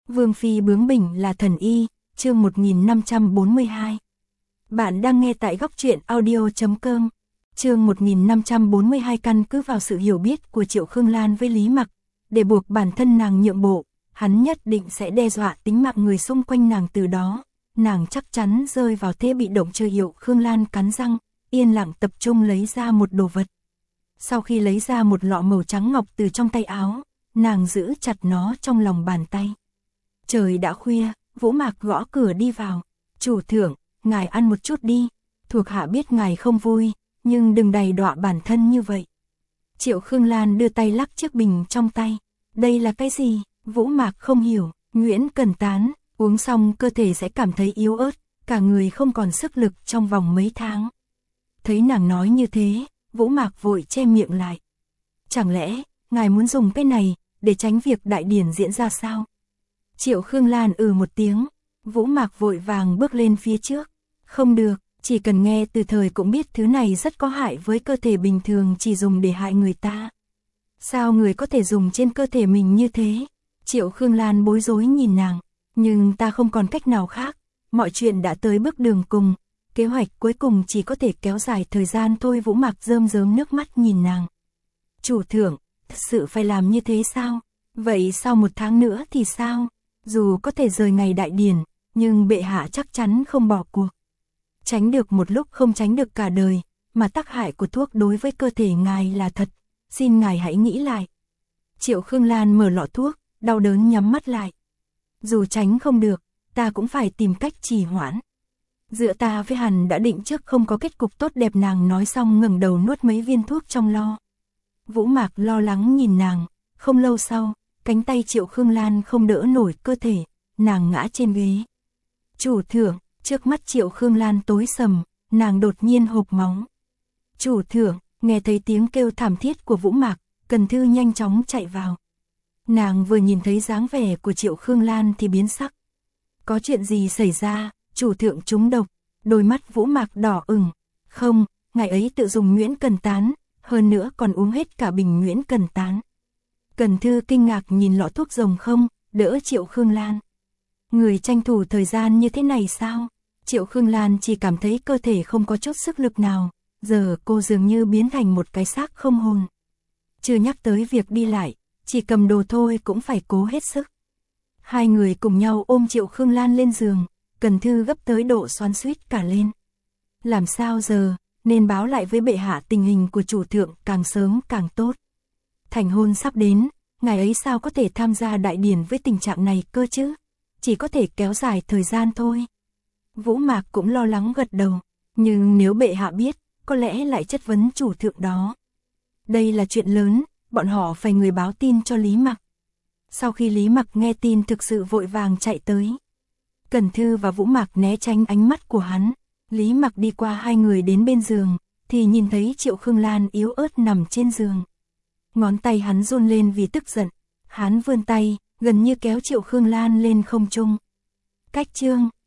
Vương phi bướng bỉnh là thần y, chương 1542. Bạn đang nghe tại góc truyện audio.com. Chương 1542 căn cứ vào sự hiểu biết của Triệu Khương Lan với Lý Mặc, để buộc bản thân nàng nhượng bộ, hắn nhất định sẽ đe dọa tính mạng người xung quanh nàng, từ đó, nàng chắc chắn rơi vào thế bị động chờ Triệu Khương Lan cắn răng, yên lặng tập trung lấy ra một đồ vật. Sau khi lấy ra một lọ màu trắng ngọc từ trong tay áo, nàng giữ chặt nó trong lòng bàn tay. Trời đã khuya, Vũ Mạc gõ cửa đi vào. Chủ thượng, ngài ăn một chút đi, thuộc hạ biết ngài không vui, nhưng đừng đầy đọa bản thân như vậy. Triệu Khương Lan đưa tay lắc chiếc bình trong tay. Đây là cái gì? Vũ Mạc không hiểu. Nguyễn Cần Tán, uống xong cơ thể sẽ cảm thấy yếu ớt, cả người không còn sức lực trong vòng mấy tháng. Thấy nàng nói như thế, Vũ Mạc vội che miệng lại. Chẳng lẽ, ngài muốn dùng cái này, để tránh việc đại điển diễn ra sao? Triệu Khương Lan một tiếng, Vũ Mạc vội vàng bước lên phía trước. Không được, chỉ cần nghe từ thời cũng biết thứ này rất có hại với cơ thể, bình thường chỉ dùng để hại người ta. Sao người có thể dùng trên cơ thể mình như thế? Triệu Khương Lan bối rối nhìn nàng, nhưng ta không còn cách nào khác, mọi chuyện đã tới bước đường cùng, kế hoạch cuối cùng chỉ có thể kéo dài thời gian thôi. Vũ Mạc rơm rớm nước mắt nhìn nàng. Chủ thượng, thật sự phải làm như thế sao? Vậy sau 1 tháng nữa thì sao? Dù có thể rời ngày đại điển, nhưng bệ hạ chắc chắn không bỏ cuộc. Tránh được một lúc không tránh được cả đời, mà tác hại của thuốc đối với cơ thể ngài là thật, xin ngài hãy nghĩ lại. Triệu Khương Lan mở lọ thuốc, đau đớn nhắm mắt lại. Dù tránh không được, ta cũng phải tìm cách trì hoãn. Giữa ta với hắn đã định trước không có kết cục tốt đẹp. Nàng nói xong ngẩng đầu nuốt mấy viên thuốc trong lo. Vũ Mạc lo lắng nhìn nàng, không lâu sau, cánh tay Triệu Khương Lan không đỡ nổi cơ thể, nàng ngã trên ghế. Chủ thượng, trước mắt Triệu Khương Lan tối sầm, nàng đột nhiên hộc máu. Chủ thượng, nghe thấy tiếng kêu thảm thiết của Vũ Mạc, Cần Thư nhanh chóng chạy vào. Nàng vừa nhìn thấy dáng vẻ của Triệu Khương Lan thì biến sắc. Có chuyện gì xảy ra? Chủ thượng trúng độc. Đôi mắt Vũ Mạc đỏ ửng. Không, ngài ấy tự dùng Nguyễn Cần Tán, hơn nữa còn uống hết cả bình Nguyễn Cần Tán. Cần Thư kinh ngạc nhìn lọ thuốc rồng không, đỡ Triệu Khương Lan. Người tranh thủ thời gian như thế này sao? Triệu Khương Lan chỉ cảm thấy cơ thể không có chút sức lực nào, giờ cô dường như biến thành một cái xác không hồn. Chưa nhắc tới việc đi lại, chỉ cầm đồ thôi cũng phải cố hết sức. Hai người cùng nhau ôm Triệu Khương Lan lên giường, Cần Thư gấp tới độ xoắn xuýt cả lên. Làm sao giờ, nên báo lại với bệ hạ tình hình của chủ thượng càng sớm càng tốt. Thành hôn sắp đến, ngài ấy sao có thể tham gia đại điển với tình trạng này cơ chứ? Chỉ có thể kéo dài thời gian thôi. Vũ Mạc cũng lo lắng gật đầu, nhưng nếu bệ hạ biết, có lẽ lại chất vấn chủ thượng đó. Đây là chuyện lớn, bọn họ phải người báo tin cho Lý Mặc. Sau khi Lý Mặc nghe tin thực sự vội vàng chạy tới. Cần Thư và Vũ Mạc né tránh ánh mắt của hắn. Lý Mặc đi qua hai người đến bên giường, thì nhìn thấy Triệu Khương Lan yếu ớt nằm trên giường. Ngón tay hắn run lên vì tức giận. Hắn vươn tay, gần như kéo Triệu Khương Lan lên không trung. Cách chương